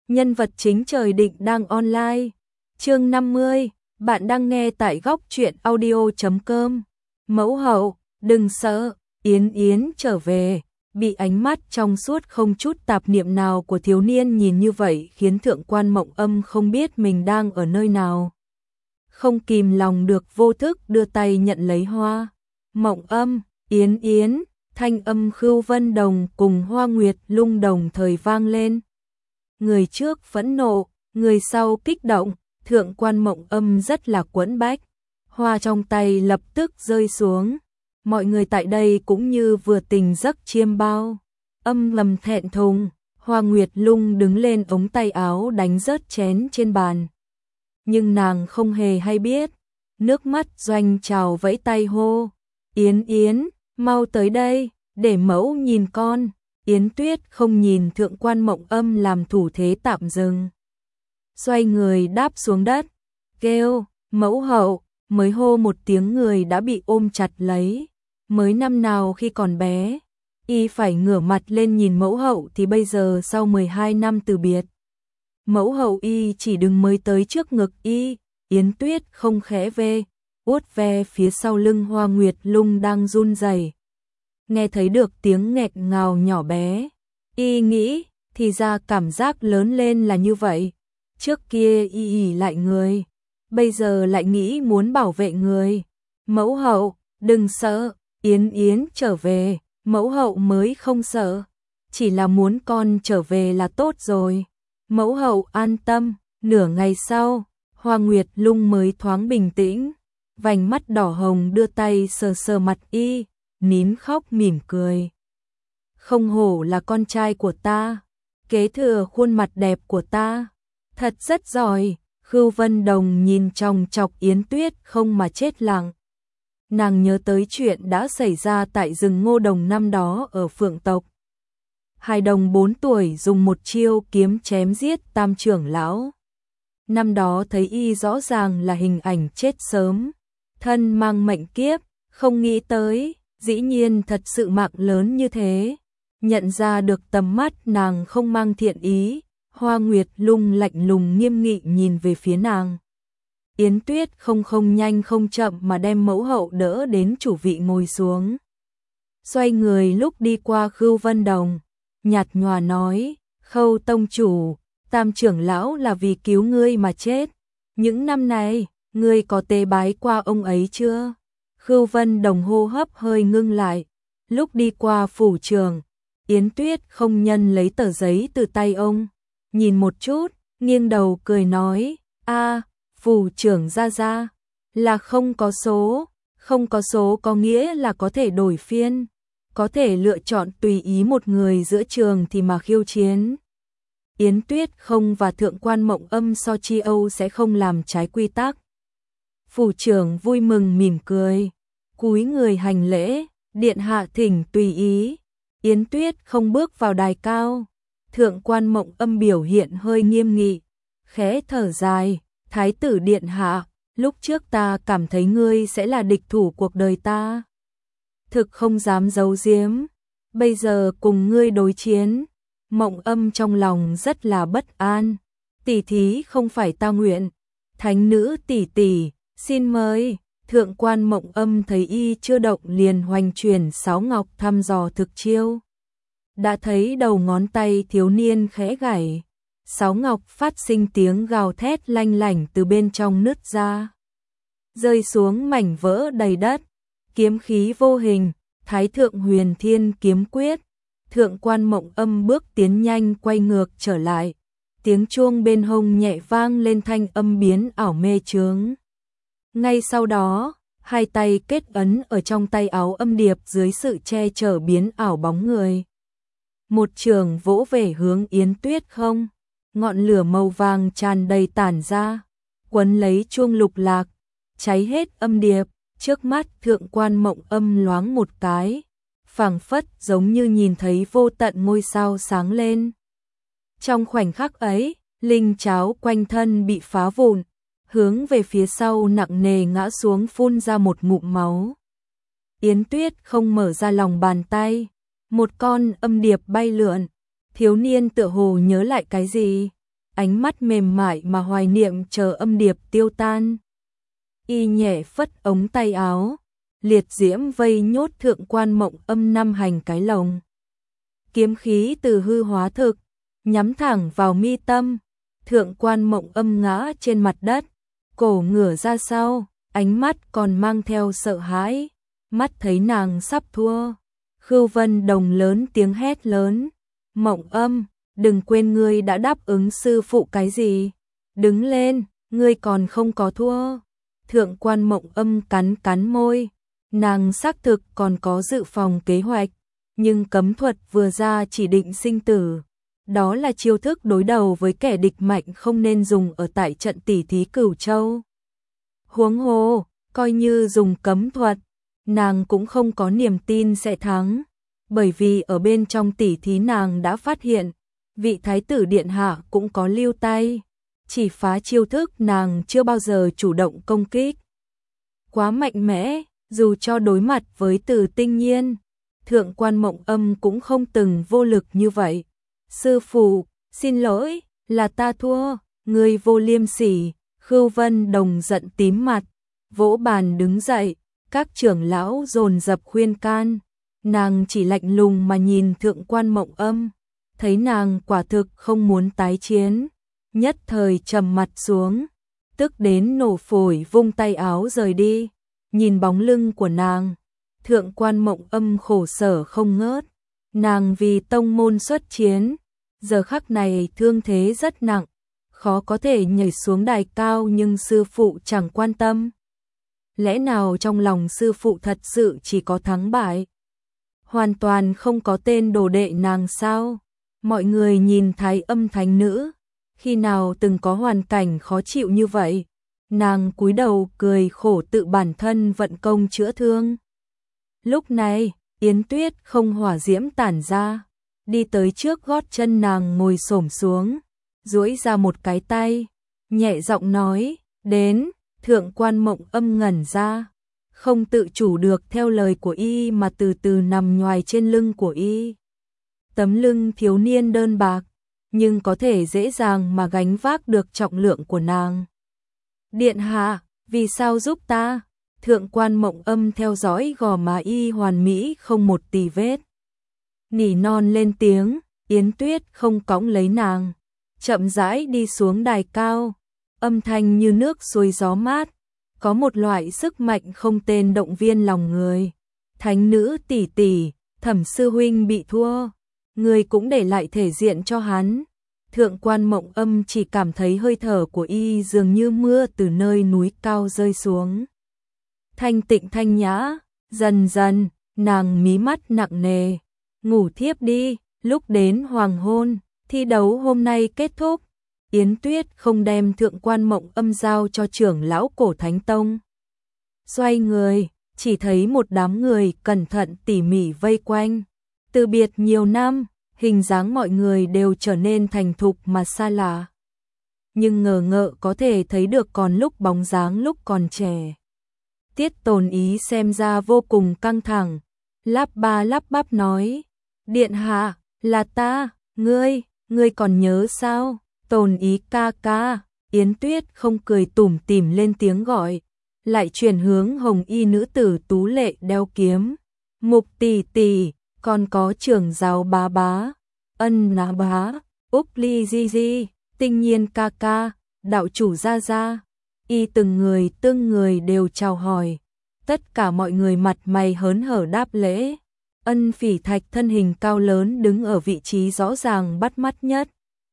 Nhân vật chính trời định đang online. Chương 50, bạn đang nghe tại góc truyện audio.com. Mẫu hậu, đừng sợ, Yến Yến trở về. Bị ánh mắt trong suốt không chút tạp niệm nào của thiếu niên nhìn như vậy khiến Thượng quan Mộng Âm không biết mình đang ở nơi nào. Không kìm lòng được vô thức đưa tay nhận lấy hoa. Mộng Âm, Yến Yến, thanh âm Khưu Vân Đồng cùng Hoa Nguyệt Lung đồng thời vang lên. Người trước phẫn nộ, người sau kích động, Thượng quan Mộng Âm rất là quẫn bách. Hoa trong tay lập tức rơi xuống. Mọi người tại đây cũng như vừa tỉnh giấc chiêm bao. Âm lầm thẹn thùng, Hoa Nguyệt Lung đứng lên ống tay áo đánh rớt chén trên bàn. Nhưng nàng không hề hay biết. Nước mắt doanh trào vẫy tay hô. Yến Yến, mau tới đây, để mẫu nhìn con. Yến Tuyết không nhìn Thượng quan Mộng Âm làm thủ thế tạm dừng. Xoay người đáp xuống đất, kêu, mẫu hậu, mới hô một tiếng người đã bị ôm chặt lấy. Mới năm nào khi còn bé, y phải ngửa mặt lên nhìn mẫu hậu thì bây giờ sau 12 năm từ biệt. Mẫu hậu y chỉ đứng mới tới trước ngực y, Yến Tuyết không khẽ vuốt ve phía sau lưng Hoa Nguyệt Lung đang run rẩy. Nghe thấy được tiếng nghẹt ngào nhỏ bé, y nghĩ, thì ra cảm giác lớn lên là như vậy. Trước kia y ỉ lại người, bây giờ lại nghĩ muốn bảo vệ người. Mẫu hậu, đừng sợ, Yến Yến trở về, mẫu hậu mới không sợ, chỉ là muốn con trở về là tốt rồi. Mẫu hậu an tâm. Nửa ngày sau, Hoa Nguyệt Lung mới thoáng bình tĩnh, vành mắt đỏ hồng đưa tay sờ sờ mặt y, nín khóc mỉm cười. Không hổ là con trai của ta, kế thừa khuôn mặt đẹp của ta, thật rất giỏi. Khưu Vân Đồng nhìn chòng chọc Yến Tuyết không mà chết lặng. Nàng nhớ tới chuyện đã xảy ra tại rừng Ngô Đồng năm đó ở Phượng tộc. Hài đồng 4 tuổi dùng một chiêu kiếm chém giết Tam trưởng lão. Năm đó thấy y rõ ràng là hình ảnh chết sớm, thân mang mệnh kiếp, không nghĩ tới, dĩ nhiên thật sự mạng lớn như thế. Nhận ra được tầm mắt nàng không mang thiện ý, Hoa Nguyệt Lung lạnh lùng nghiêm nghị nhìn về phía nàng. Yến Tuyết không nhanh không chậm mà đem mẫu hậu đỡ đến chủ vị ngồi xuống. Xoay người lúc đi qua Khưu Vân Đồng, nhạt nhòa nói, Khâu tông chủ, Tam trưởng lão là vì cứu ngươi mà chết. Những năm này, ngươi có tế bái qua ông ấy chưa? Khưu Vân Đồng hô hấp hơi ngưng lại. Lúc đi qua phủ trường, Yến Tuyết không nhân lấy tờ giấy từ tay ông. Nhìn một chút, nghiêng đầu cười nói, phủ trưởng ra, là không có số. Không có số có nghĩa là có thể đổi phiên, có thể lựa chọn tùy ý một người giữa trường thì mà khiêu chiến. Yến Tuyết không và Thượng quan Mộng Âm so chi Âu sẽ không làm trái quy tắc. Phủ trưởng vui mừng mỉm cười, cúi người hành lễ, điện hạ thỉnh tùy ý. Yến Tuyết không bước vào đài cao. Thượng quan Mộng Âm biểu hiện hơi nghiêm nghị, khẽ thở dài, thái tử điện hạ, lúc trước ta cảm thấy ngươi sẽ là địch thủ cuộc đời ta. Thực không dám giấu giếm, bây giờ cùng ngươi đối chiến. Mộng Âm trong lòng rất là bất an. Tỷ thí không phải ta nguyện. Thánh nữ tỷ tỷ, xin mời. Thượng quan Mộng Âm thấy y chưa động liền hoành chuyển sáo ngọc thăm dò thực chiêu. Đã thấy đầu ngón tay thiếu niên khẽ gảy, sáo ngọc phát sinh tiếng gào thét lanh lảnh từ bên trong nứt ra, rơi xuống mảnh vỡ đầy đất. Kiếm khí vô hình, Thái thượng Huyền Thiên kiếm quyết. Thượng quan Mộng Âm bước tiến nhanh quay ngược trở lại, tiếng chuông bên hông nhẹ vang lên thanh âm biến ảo mê chướng. Ngay sau đó, hai tay kết ấn ở trong tay áo âm điệp dưới sự che chở biến ảo bóng người. Một trường vỗ về hướng Yến Tuyết không, ngọn lửa màu vàng tràn đầy tản ra, quấn lấy chuông lục lạc, cháy hết âm điệp. Trước mắt Thượng quan Mộng Âm loáng một cái, phảng phất giống như nhìn thấy vô tận ngôi sao sáng lên. Trong khoảnh khắc ấy, linh cháo quanh thân bị phá vụn, hướng về phía sau nặng nề ngã xuống phun ra một ngụm máu. Yến Tuyết không mở ra lòng bàn tay, một con âm điệp bay lượn, thiếu niên tựa hồ nhớ lại cái gì, ánh mắt mềm mại mà hoài niệm chờ âm điệp tiêu tan. Y nhẹ phất ống tay áo, liệt diễm vây nhốt Thượng Quan Mộng Âm 5 hành cái lồng. Kiếm khí từ hư hóa thực, nhắm thẳng vào mi tâm. Thượng Quan Mộng Âm ngã trên mặt đất, cổ ngửa ra sau, ánh mắt còn mang theo sợ hãi, mắt thấy nàng sắp thua. Khưu Vân Đồng lớn tiếng hét lớn, Mộng Âm, đừng quên ngươi đã đáp ứng sư phụ cái gì, đứng lên, ngươi còn không có thua. Thượng Quan Mộng Âm cắn cắn môi, nàng xác thực còn có dự phòng kế hoạch, nhưng cấm thuật vừa ra chỉ định sinh tử. Đó là chiêu thức đối đầu với kẻ địch mạnh không nên dùng ở tại trận tỉ thí Cửu Châu. Huống hồ, coi như dùng cấm thuật, nàng cũng không có niềm tin sẽ thắng, bởi vì ở bên trong tỉ thí nàng đã phát hiện, vị thái tử điện hạ cũng có lưu tay, chỉ phá chiêu thức nàng chưa bao giờ chủ động công kích. Quá mạnh mẽ, dù cho đối mặt với Từ Tinh Nhiên, Thượng Quan Mộng Âm cũng không từng vô lực như vậy. Sư phụ, xin lỗi, là ta thua, ngươi vô liêm sỉ. Khưu Vân Đồng giận tím mặt, vỗ bàn đứng dậy, các trưởng lão dồn dập khuyên can. Nàng chỉ lạnh lùng mà nhìn Thượng Quan Mộng Âm, thấy nàng quả thực không muốn tái chiến, nhất thời trầm mặt xuống, tức đến nổ phổi vung tay áo rời đi. Nhìn bóng lưng của nàng, Thượng Quan Mộng Âm khổ sở không ngớt. Nàng vì tông môn xuất chiến, giờ khắc này thương thế rất nặng, khó có thể nhảy xuống đài cao, nhưng sư phụ chẳng quan tâm. Lẽ nào trong lòng sư phụ thật sự chỉ có thắng bại? Hoàn toàn không có tên đồ đệ nàng sao? Mọi người nhìn Thái Âm thánh nữ, khi nào từng có hoàn cảnh khó chịu như vậy? Nàng cúi đầu cười khổ tự bản thân vận công chữa thương. Lúc này, Yến Tuyết không hỏa diễm tản ra, đi tới trước gót chân nàng ngồi xổm xuống, duỗi ra một cái tay, nhẹ giọng nói, đến. Thượng Quan Mộng Âm ngẩn ra, không tự chủ được theo lời của y mà từ từ nằm nhoài trên lưng của y. Tấm lưng thiếu niên đơn bạc, nhưng có thể dễ dàng mà gánh vác được trọng lượng của nàng. Điện hạ, vì sao giúp ta? Thượng Quan Mộng Âm theo dõi gò má y hoàn mỹ không một tì vết, nỉ non lên tiếng. Yến Tuyết không cõng lấy nàng, chậm rãi đi xuống đài cao, âm thanh như nước xuôi gió mát, có một loại sức mạnh không tên động viên lòng người. Thánh nữ tỷ tỷ, Thẩm sư huynh bị thua, người cũng để lại thể diện cho hắn. Thượng Quan Mộng Âm chỉ cảm thấy hơi thở của y dường như mưa từ nơi núi cao rơi xuống. Thanh tịnh thanh nhã, dần dần, nàng mí mắt nặng nề, ngủ thiếp đi. Lúc đến hoàng hôn, thi đấu hôm nay kết thúc. Yến Tuyết không đem Thượng Quan Mộng Âm giao cho trưởng lão Cổ Thánh Tông. Xoay người, chỉ thấy một đám người cẩn thận tỉ mỉ vây quanh. Từ biệt nhiều năm, hình dáng mọi người đều trở nên thành thục mà xa lạ. Nhưng ngờ ngợ có thể thấy được còn lúc bóng dáng lúc còn trẻ. Tiết Tồn Ý xem ra vô cùng căng thẳng, lắp ba lắp bắp nói, điện hạ, là ta, ngươi còn nhớ sao? Tồn Ý ca ca. Yến Tuyết không cười tủm tỉm lên tiếng gọi, lại chuyển hướng hồng y nữ tử tú lệ đeo kiếm. Mục tỷ tỷ, còn có trưởng giáo bá bá, Ân Ná bá, Úc Ly di di, Tinh Nhiên ca ca, đạo chủ gia gia. Y từng người đều chào hỏi. Tất cả mọi người mặt mày hớn hở đáp lễ. Ân Phỉ Thạch thân hình cao lớn đứng ở vị trí rõ ràng bắt mắt nhất,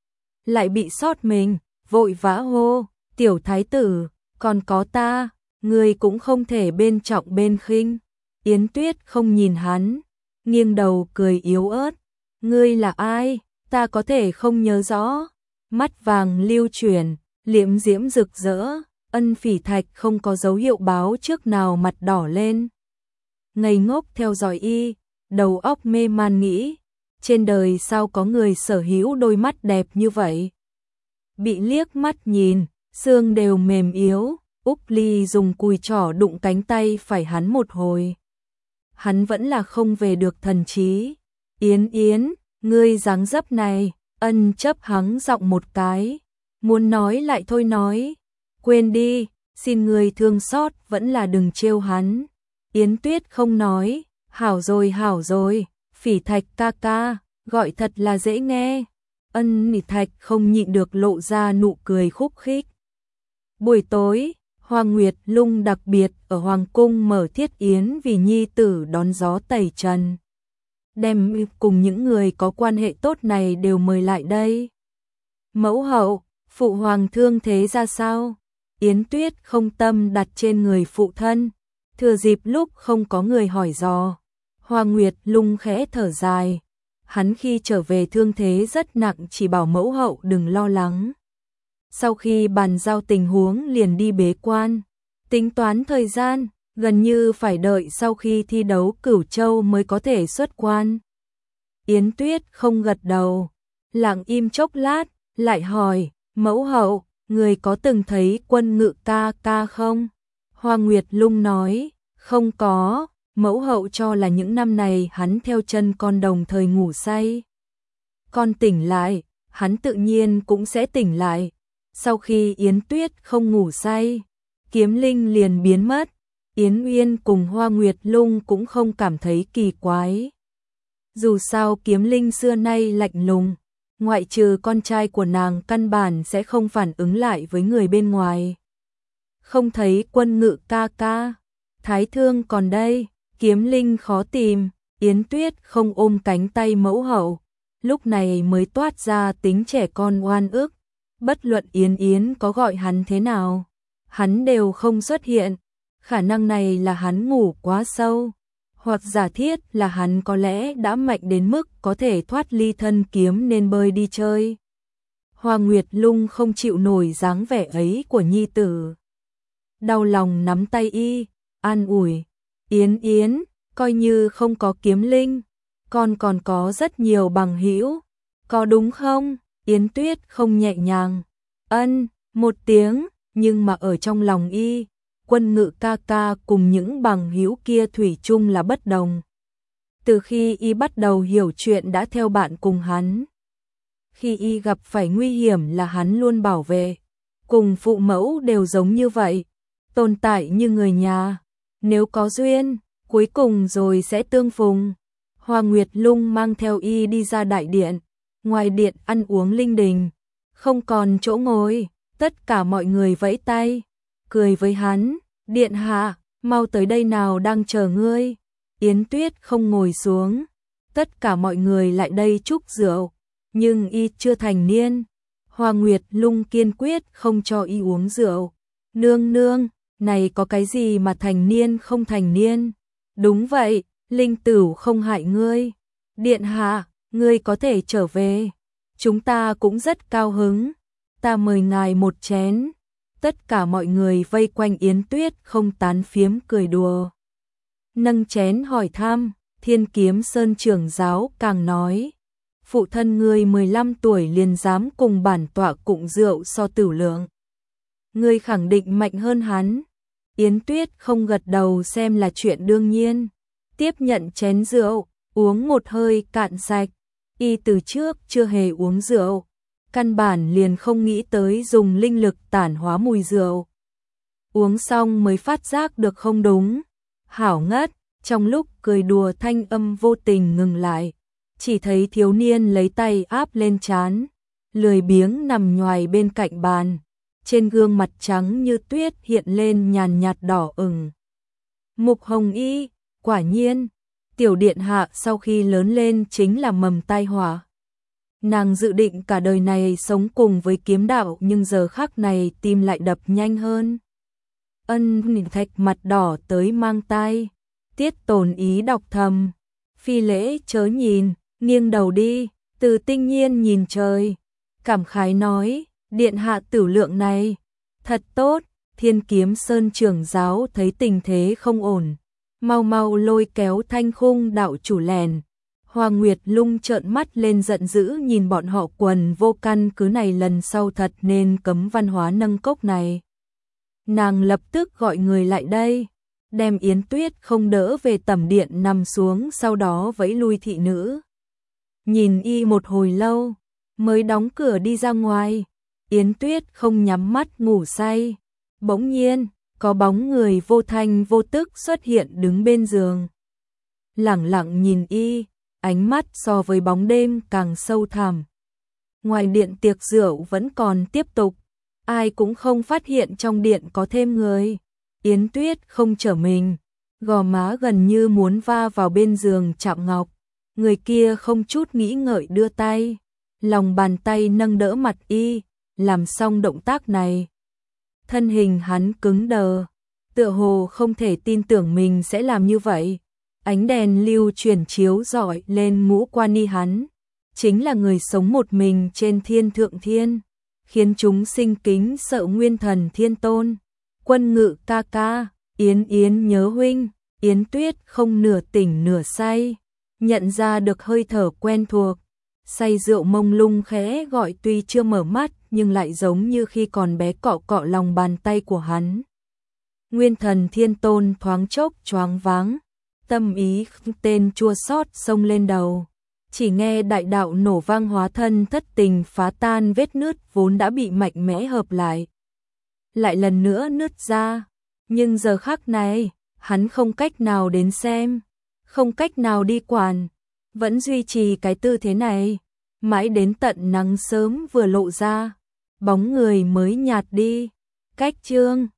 lại bị sót mình, vội vã hô, tiểu thái tử, còn có ta, ngươi cũng không thể bên trọng bên khinh. Yến Tuyết không nhìn hắn, nghiêng đầu cười yếu ớt, ngươi là ai, ta có thể không nhớ rõ. Mắt vàng lưu chuyển, liễm diễm rực rỡ. Ân Phỉ Thạch không có dấu hiệu báo trước nào mặt đỏ lên, ngây ngốc theo dõi y, đầu óc mê man nghĩ, trên đời sao có người sở hữu đôi mắt đẹp như vậy. Bị liếc mắt nhìn, xương đều mềm yếu. Úc Ly dùng cùi trỏ đụng cánh tay phải hắn một hồi. Hắn vẫn là không về được thần trí. Yến Yến, ngươi dáng dấp này. Ân chấp hắng giọng một cái, muốn nói lại thôi nói, quên đi, xin người thương xót vẫn là đừng trêu hắn. Yến Tuyết không nói, hảo rồi, Phỉ Thạch ca ca, gọi thật là dễ nghe. Ân Thạch không nhịn được lộ ra nụ cười khúc khích. Buổi tối, Hoàng Nguyệt Lung đặc biệt ở Hoàng cung mở thiết yến vì nhi tử đón gió tẩy trần. Đem cùng những người có quan hệ tốt này đều mời lại đây. Mẫu hậu, phụ hoàng thương thế ra sao? Yến Tuyết không tâm đặt trên người phụ thân, thừa dịp lúc không có người hỏi dò. Hoàng Nguyệt Lung khẽ thở dài, hắn khi trở về thương thế rất nặng, chỉ bảo mẫu hậu đừng lo lắng. Sau khi bàn giao tình huống liền đi bế quan, tính toán thời gian, gần như phải đợi sau khi thi đấu Cửu Châu mới có thể xuất quan. Yến Tuyết không gật đầu, lặng im chốc lát, lại hỏi, mẫu hậu, người có từng thấy Quân Ngự ca ca không? Hoa Nguyệt Lung nói, không có, mẫu hậu cho là những năm này hắn theo chân con đồng thời ngủ say. Con tỉnh lại, hắn tự nhiên cũng sẽ tỉnh lại. Sau khi Yến Tuyết không ngủ say, Kiếm Linh liền biến mất. Yến Uyên cùng Hoa Nguyệt Lung cũng không cảm thấy kỳ quái. Dù sao Kiếm Linh xưa nay lạnh lùng, ngoại trừ con trai của nàng căn bản sẽ không phản ứng lại với người bên ngoài. Không thấy Quân Ngự ca ca, Thái Thương còn đây, Kiếm Linh khó tìm. Yến Tuyết không ôm cánh tay mẫu hậu, lúc này mới toát ra tính trẻ con oan ức. Bất luận Yến có gọi hắn thế nào, hắn đều không xuất hiện. Khả năng này là hắn ngủ quá sâu, hoặc giả thiết là hắn có lẽ đã mạnh đến mức có thể thoát ly thân kiếm nên bơi đi chơi. Hoa Nguyệt Lung không chịu nổi dáng vẻ ấy của nhi tử, đau lòng nắm tay y, an ủi, Yến, coi như không có Kiếm Linh, con còn có rất nhiều bằng hữu, có đúng không? Yến Tuyết không nhẹ nhàng, ân, một tiếng, nhưng mà ở trong lòng y, Quân Ngự ca ca cùng những bằng hữu kia thủy chung là bất đồng. Từ khi y bắt đầu hiểu chuyện đã theo bạn cùng hắn. Khi y gặp phải nguy hiểm là hắn luôn bảo vệ, cùng phụ mẫu đều giống như vậy, tồn tại như người nhà. Nếu có duyên, cuối cùng rồi sẽ tương phùng. Hoa Nguyệt Lung mang theo y đi ra đại điện, ngoài điện ăn uống linh đình, không còn chỗ ngồi, tất cả mọi người vẫy tay, cười với hắn, điện hạ, mau tới đây nào đang chờ ngươi. Yến Tuyết không ngồi xuống, tất cả mọi người lại đây chúc rượu, nhưng y chưa thành niên. Hoa Nguyệt Lung kiên quyết không cho y uống rượu. Nương, này có cái gì mà thành niên không thành niên? Đúng vậy, linh tửu không hại ngươi. Điện hạ, ngươi có thể trở về. Chúng ta cũng rất cao hứng. Ta mời ngài một chén. Tất cả mọi người vây quanh Yến Tuyết không tán phiếm cười đùa. Nâng chén hỏi thăm, Thiên Kiếm Sơn trưởng giáo càng nói. Phụ thân ngươi 15 tuổi liền dám cùng bản tọa cụng rượu so tử lượng. Ngươi khẳng định mạnh hơn hắn. Yến Tuyết không gật đầu xem là chuyện đương nhiên. Tiếp nhận chén rượu, uống một hơi cạn sạch. Y từ trước chưa hề uống rượu, căn bản liền không nghĩ tới dùng linh lực tản hóa mùi rượu. Uống xong mới phát giác được không đúng. Hảo ngất, trong lúc cười đùa thanh âm vô tình ngừng lại. Chỉ thấy thiếu niên lấy tay áp lên trán, lười biếng nằm nhoài bên cạnh bàn. Trên gương mặt trắng như tuyết hiện lên nhàn nhạt đỏ ửng. Mục Hồng Y, quả nhiên, tiểu điện hạ sau khi lớn lên chính là mầm tai họa. Nàng dự định cả đời này sống cùng với kiếm đạo nhưng giờ khắc này tim lại đập nhanh hơn. Ân Thạch mặt đỏ tới mang tai, Tiết Tồn ý đọc thầm. Phi lễ chớ nhìn, nghiêng đầu đi, Từ Tinh Nhiên nhìn trời. Cảm khái nói, điện hạ tử lượng này, thật tốt. Thiên Kiếm Sơn trưởng giáo thấy tình thế không ổn, mau lôi kéo Thanh Khung đạo chủ lèn. Hoa Nguyệt Lung trợn mắt lên giận dữ nhìn bọn họ quần vô căn cứ này, lần sau thật nên cấm văn hóa nâng cốc này. Nàng lập tức gọi người lại đây, đem Yến Tuyết không đỡ về tẩm điện nằm xuống, sau đó vẫy lui thị nữ. Nhìn y một hồi lâu, mới đóng cửa đi ra ngoài. Yến Tuyết không nhắm mắt ngủ say. Bỗng nhiên, có bóng người vô thanh vô tức xuất hiện đứng bên giường. Lẳng lặng nhìn y, ánh mắt so với bóng đêm càng sâu thẳm. Ngoài điện tiệc rượu vẫn còn tiếp tục, ai cũng không phát hiện trong điện có thêm người. Yến Tuyết không trở mình, gò má gần như muốn va vào bên giường chạm ngọc. Người kia không chút nghĩ ngợi đưa tay, lòng bàn tay nâng đỡ mặt y, làm xong động tác này. Thân hình hắn cứng đờ, tựa hồ không thể tin tưởng mình sẽ làm như vậy. Ánh đèn lưu chuyển chiếu rọi lên ngũ quan y hắn, chính là người sống một mình trên thiên thượng thiên, khiến chúng sinh kính sợ Nguyên Thần Thiên Tôn. Quân Ngự ca ca, Yến Yến nhớ huynh. Yến Tuyết không nửa tỉnh nửa say, nhận ra được hơi thở quen thuộc, say rượu mông lung khẽ gọi, tuy chưa mở mắt nhưng lại giống như khi còn bé cọ cọ lòng bàn tay của hắn. Nguyên Thần Thiên Tôn thoáng chốc choáng váng, tâm ý tên chua xót xông lên đầu. Chỉ nghe đại đạo nổ vang, hóa thân thất tình phá tan, vết nứt vốn đã bị mạnh mẽ hợp lại lần nữa nứt ra. Nhưng giờ khắc này, hắn không cách nào đến xem, không cách nào đi quản, vẫn duy trì cái tư thế này, mãi đến tận nắng sớm vừa lộ ra, bóng người mới nhạt đi. Cách chương